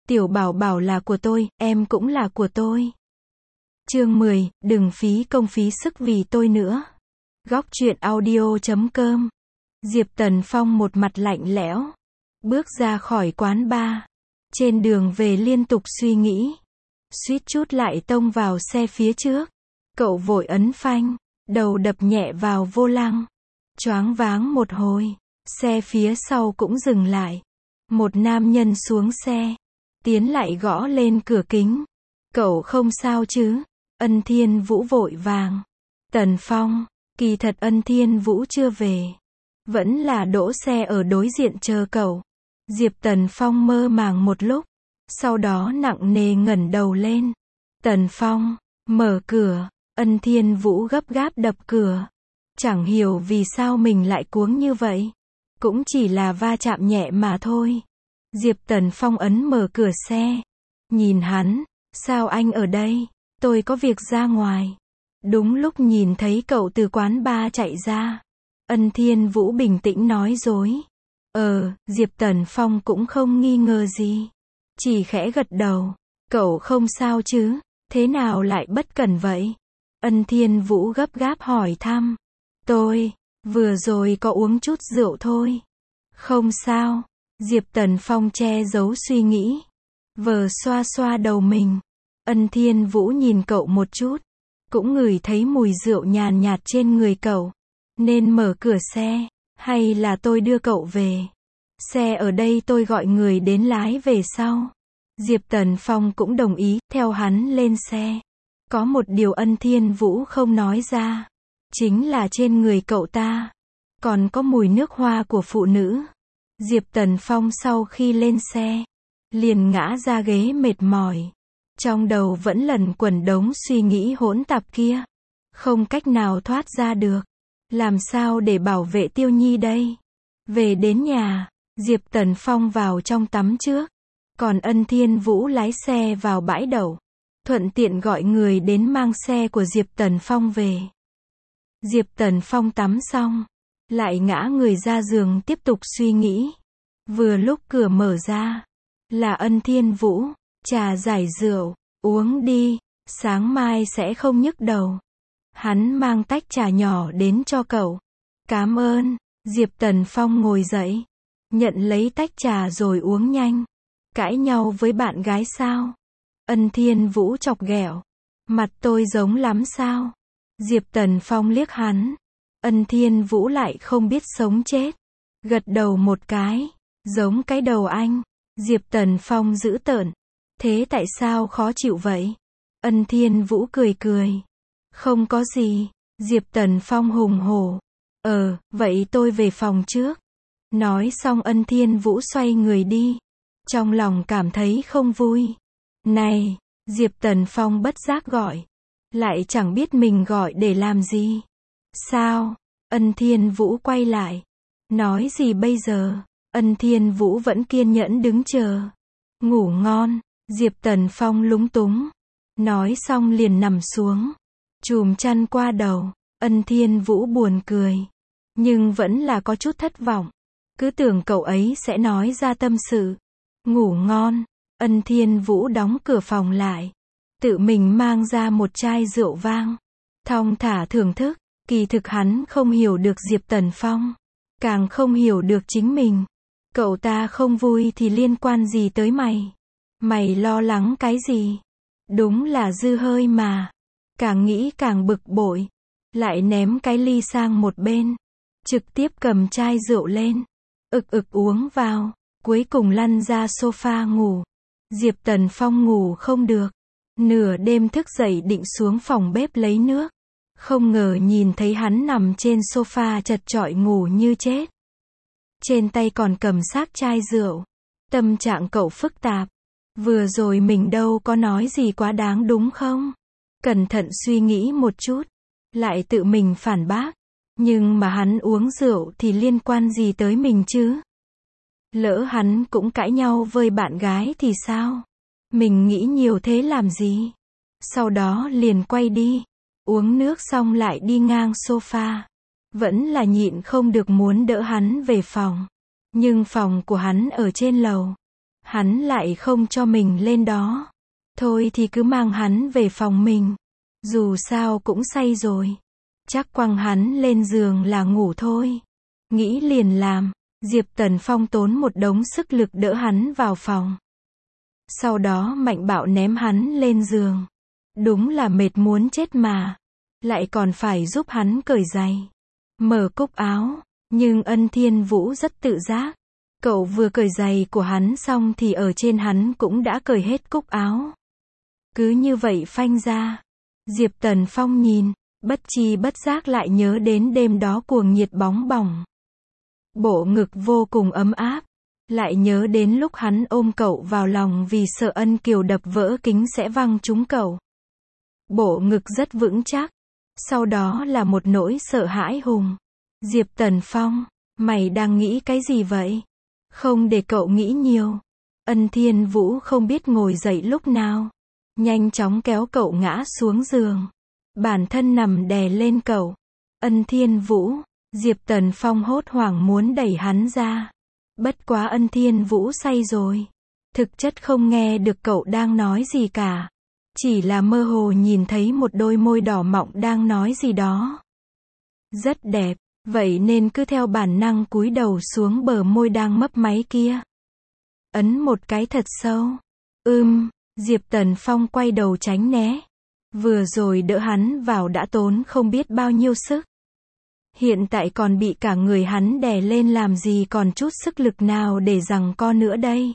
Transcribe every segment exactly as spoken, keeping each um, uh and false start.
Tiểu bảo bảo là của tôi, em cũng là của tôi. Chương mười, đừng phí công phí sức vì tôi nữa. Góc truyện audio chấm com. Diệp Tần Phong một mặt lạnh lẽo, bước ra khỏi quán bar. Trên đường về liên tục suy nghĩ, suýt chút lại tông vào xe phía trước. Cậu vội ấn phanh, đầu đập nhẹ vào vô lăng. Choáng váng một hồi, xe phía sau cũng dừng lại. Một nam nhân xuống xe, tiến lại gõ lên cửa kính. Cậu không sao chứ? Ân Thiên Vũ vội vàng. Tần Phong, kỳ thật Ân Thiên Vũ chưa về, vẫn là đỗ xe ở đối diện chờ cậu. Diệp Tần Phong mơ màng một lúc, sau đó nặng nề ngẩng đầu lên. Tần Phong, mở cửa. Ân Thiên Vũ gấp gáp đập cửa. Chẳng hiểu vì sao mình lại cuống như vậy. Cũng chỉ là va chạm nhẹ mà thôi. Diệp Tần Phong ấn mở cửa xe. Nhìn hắn, sao anh ở đây? Tôi có việc ra ngoài. Đúng lúc nhìn thấy cậu từ quán bar chạy ra, Ân Thiên Vũ bình tĩnh nói dối. Ờ, Diệp Tần Phong cũng không nghi ngờ gì, chỉ khẽ gật đầu. Cậu không sao chứ? Thế nào lại bất cẩn vậy? Ân Thiên Vũ gấp gáp hỏi thăm. Tôi, vừa rồi có uống chút rượu thôi. Không sao. Diệp Tần Phong che giấu suy nghĩ, vờ xoa xoa đầu mình. Ân Thiên Vũ nhìn cậu một chút, cũng ngửi thấy mùi rượu nhàn nhạt trên người cậu. Nên mở cửa xe, hay là tôi đưa cậu về? Xe ở đây tôi gọi người đến lái về sau. Diệp Tần Phong cũng đồng ý, theo hắn lên xe. Có một điều Ân Thiên Vũ không nói ra, chính là trên người cậu ta còn có mùi nước hoa của phụ nữ. Diệp Tần Phong sau khi lên xe, liền ngã ra ghế mệt mỏi. Trong đầu vẫn lẩn quẩn đống suy nghĩ hỗn tạp kia, không cách nào thoát ra được. Làm sao để bảo vệ Tiêu Nhi đây? Về đến nhà, Diệp Tần Phong vào trong tắm trước, còn Ân Thiên Vũ lái xe vào bãi đậu, thuận tiện gọi người đến mang xe của Diệp Tần Phong về. Diệp Tần Phong tắm xong, lại ngã người ra giường tiếp tục suy nghĩ. Vừa lúc cửa mở ra, là Ân Thiên Vũ. Trà giải rượu, uống đi, sáng mai sẽ không nhức đầu. Hắn mang tách trà nhỏ đến cho cậu. Cảm ơn. Diệp Tần Phong ngồi dậy, nhận lấy tách trà rồi uống nhanh. Cãi nhau với bạn gái sao? Ân Thiên Vũ chọc ghẹo. Mặt tôi giống lắm sao? Diệp Tần Phong liếc hắn. Ân Thiên Vũ lại không biết sống chết, gật đầu một cái. Giống cái đầu anh. Diệp Tần Phong giễu tợn. Thế tại sao khó chịu vậy? Ân Thiên Vũ cười cười. Không có gì. Diệp Tần Phong hùng hổ. Ờ, vậy tôi về phòng trước. Nói xong Ân Thiên Vũ xoay người đi. Trong lòng cảm thấy không vui. Này, Diệp Tần Phong bất giác gọi. Lại chẳng biết mình gọi để làm gì. Sao? Ân Thiên Vũ quay lại. Nói gì bây giờ? Ân Thiên Vũ vẫn kiên nhẫn đứng chờ. Ngủ ngon. Diệp Tần Phong lúng túng. Nói xong liền nằm xuống, chùm chăn qua đầu. Ân Thiên Vũ buồn cười, nhưng vẫn là có chút thất vọng. Cứ tưởng cậu ấy sẽ nói ra tâm sự. Ngủ ngon. Ân Thiên Vũ đóng cửa phòng lại, tự mình mang ra một chai rượu vang, thong thả thưởng thức. Kỳ thực hắn không hiểu được Diệp Tần Phong, càng không hiểu được chính mình. Cậu ta không vui thì liên quan gì tới mày? Mày lo lắng cái gì? Đúng là dư hơi mà. Càng nghĩ càng bực bội, lại ném cái ly sang một bên, trực tiếp cầm chai rượu lên, ực ực uống vào, cuối cùng lăn ra sofa ngủ. Diệp Tần Phong ngủ không được, nửa đêm thức dậy định xuống phòng bếp lấy nước, không ngờ nhìn thấy hắn nằm trên sofa chật chọi ngủ như chết. Trên tay còn cầm xác chai rượu. Tâm trạng cậu phức tạp. Vừa rồi mình đâu có nói gì quá đáng đúng không? Cẩn thận suy nghĩ một chút, lại tự mình phản bác. Nhưng mà hắn uống rượu thì liên quan gì tới mình chứ? Lỡ hắn cũng cãi nhau với bạn gái thì sao? Mình nghĩ nhiều thế làm gì? Sau đó liền quay đi, uống nước xong lại đi ngang sofa. Vẫn là nhịn không được muốn đỡ hắn về phòng. Nhưng phòng của hắn ở trên lầu. Hắn lại không cho mình lên đó. Thôi thì cứ mang hắn về phòng mình. Dù sao cũng say rồi. Chắc quăng hắn lên giường là ngủ thôi. Nghĩ liền làm. Diệp Tần Phong tốn một đống sức lực đỡ hắn vào phòng. Sau đó mạnh bạo ném hắn lên giường. Đúng là mệt muốn chết mà. Lại còn phải giúp hắn cởi giày. Mở cúc áo. Nhưng Ân Thiên Vũ rất tự giác. Cậu vừa cởi giày của hắn xong thì ở trên hắn cũng đã cởi hết cúc áo. Cứ như vậy phanh ra. Diệp Tần Phong nhìn, bất chi bất giác lại nhớ đến đêm đó cuồng nhiệt bóng bỏng. Bộ ngực vô cùng ấm áp. Lại nhớ đến lúc hắn ôm cậu vào lòng vì sợ Ân Kiều đập vỡ kính sẽ văng trúng cậu. Bộ ngực rất vững chắc. Sau đó là một nỗi sợ hãi hùng. Diệp Tần Phong, mày đang nghĩ cái gì vậy? Không để cậu nghĩ nhiều. Ân Thiên Vũ không biết ngồi dậy lúc nào. Nhanh chóng kéo cậu ngã xuống giường. Bản thân nằm đè lên cậu. Ân Thiên Vũ, Diệp Tần Phong hốt hoảng muốn đẩy hắn ra. Bất quá Ân Thiên Vũ say rồi. Thực chất không nghe được cậu đang nói gì cả. Chỉ là mơ hồ nhìn thấy một đôi môi đỏ mọng đang nói gì đó. Rất đẹp, vậy nên cứ theo bản năng cúi đầu xuống bờ môi đang mấp máy kia. Ấn một cái thật sâu. Ưm, Diệp Tần Phong quay đầu tránh né. Vừa rồi đỡ hắn vào đã tốn không biết bao nhiêu sức. Hiện tại còn bị cả người hắn đè lên làm gì còn chút sức lực nào để giằng co nữa đây.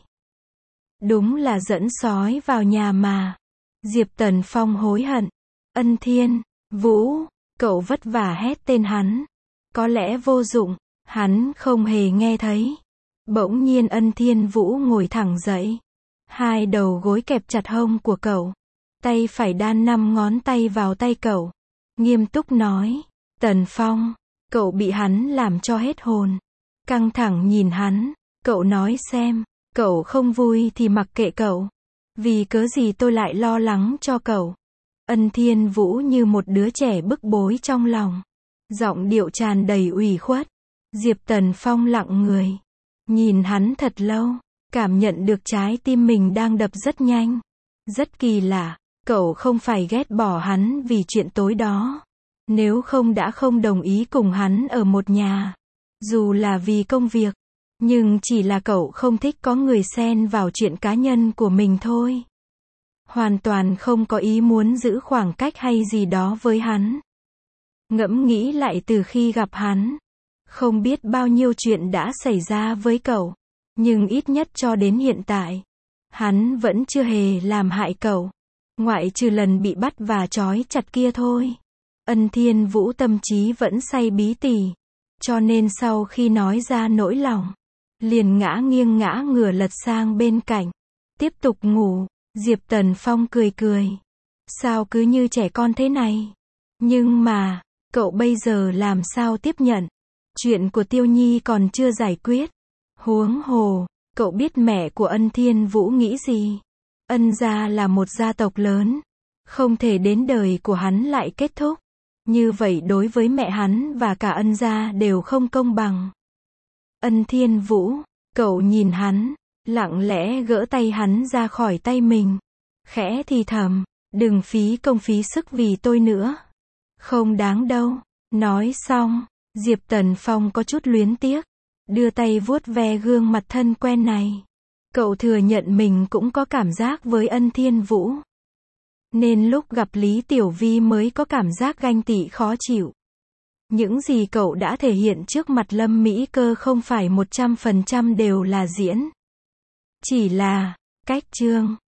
Đúng là dẫn sói vào nhà mà. Diệp Tần Phong hối hận. Ân Thiên Vũ, cậu vất vả hét tên hắn. Có lẽ vô dụng, hắn không hề nghe thấy. Bỗng nhiên Ân Thiên Vũ ngồi thẳng dậy. Hai đầu gối kẹp chặt hông của cậu. Tay phải đan năm ngón tay vào tay cậu. Nghiêm túc nói. Tần Phong, cậu bị hắn làm cho hết hồn. Căng thẳng nhìn hắn. Cậu nói xem, cậu không vui thì mặc kệ cậu. Vì cớ gì tôi lại lo lắng cho cậu. Ân Thiên Vũ như một đứa trẻ bức bối trong lòng. Giọng điệu tràn đầy ủy khuất. Diệp Tần Phong lặng người. Nhìn hắn thật lâu. Cảm nhận được trái tim mình đang đập rất nhanh. Rất kỳ lạ. Cậu không phải ghét bỏ hắn vì chuyện tối đó. Nếu không đã không đồng ý cùng hắn ở một nhà. Dù là vì công việc. Nhưng chỉ là cậu không thích có người xen vào chuyện cá nhân của mình thôi. Hoàn toàn không có ý muốn giữ khoảng cách hay gì đó với hắn. Ngẫm nghĩ lại từ khi gặp hắn. Không biết bao nhiêu chuyện đã xảy ra với cậu. Nhưng ít nhất cho đến hiện tại. Hắn vẫn chưa hề làm hại cậu. Ngoại trừ lần bị bắt và trói chặt kia thôi. Ân Thiên Vũ tâm trí vẫn say bí tỉ. Cho nên sau khi nói ra nỗi lòng. Liền ngã nghiêng ngã ngửa lật sang bên cạnh. Tiếp tục ngủ. Diệp Tần Phong cười cười. Sao cứ như trẻ con thế này? Nhưng mà, cậu bây giờ làm sao tiếp nhận? Chuyện của Tiêu Nhi còn chưa giải quyết. Huống hồ, cậu biết mẹ của Ân Thiên Vũ nghĩ gì? Ân gia là một gia tộc lớn. Không thể đến đời của hắn lại kết thúc. Như vậy đối với mẹ hắn và cả Ân gia đều không công bằng. Ân Thiên Vũ, cậu nhìn hắn, lặng lẽ gỡ tay hắn ra khỏi tay mình. Khẽ thì thầm, đừng phí công phí sức vì tôi nữa. Không đáng đâu. Nói xong, Diệp Tần Phong có chút luyến tiếc. Đưa tay vuốt ve gương mặt thân quen này. Cậu thừa nhận mình cũng có cảm giác với Ân Thiên Vũ. Nên lúc gặp Lý Tiểu Vi mới có cảm giác ganh tị khó chịu. Những gì cậu đã thể hiện trước mặt Lâm Mỹ Cơ không phải một trăm phần trăm đều là diễn. Chỉ là, cách chương.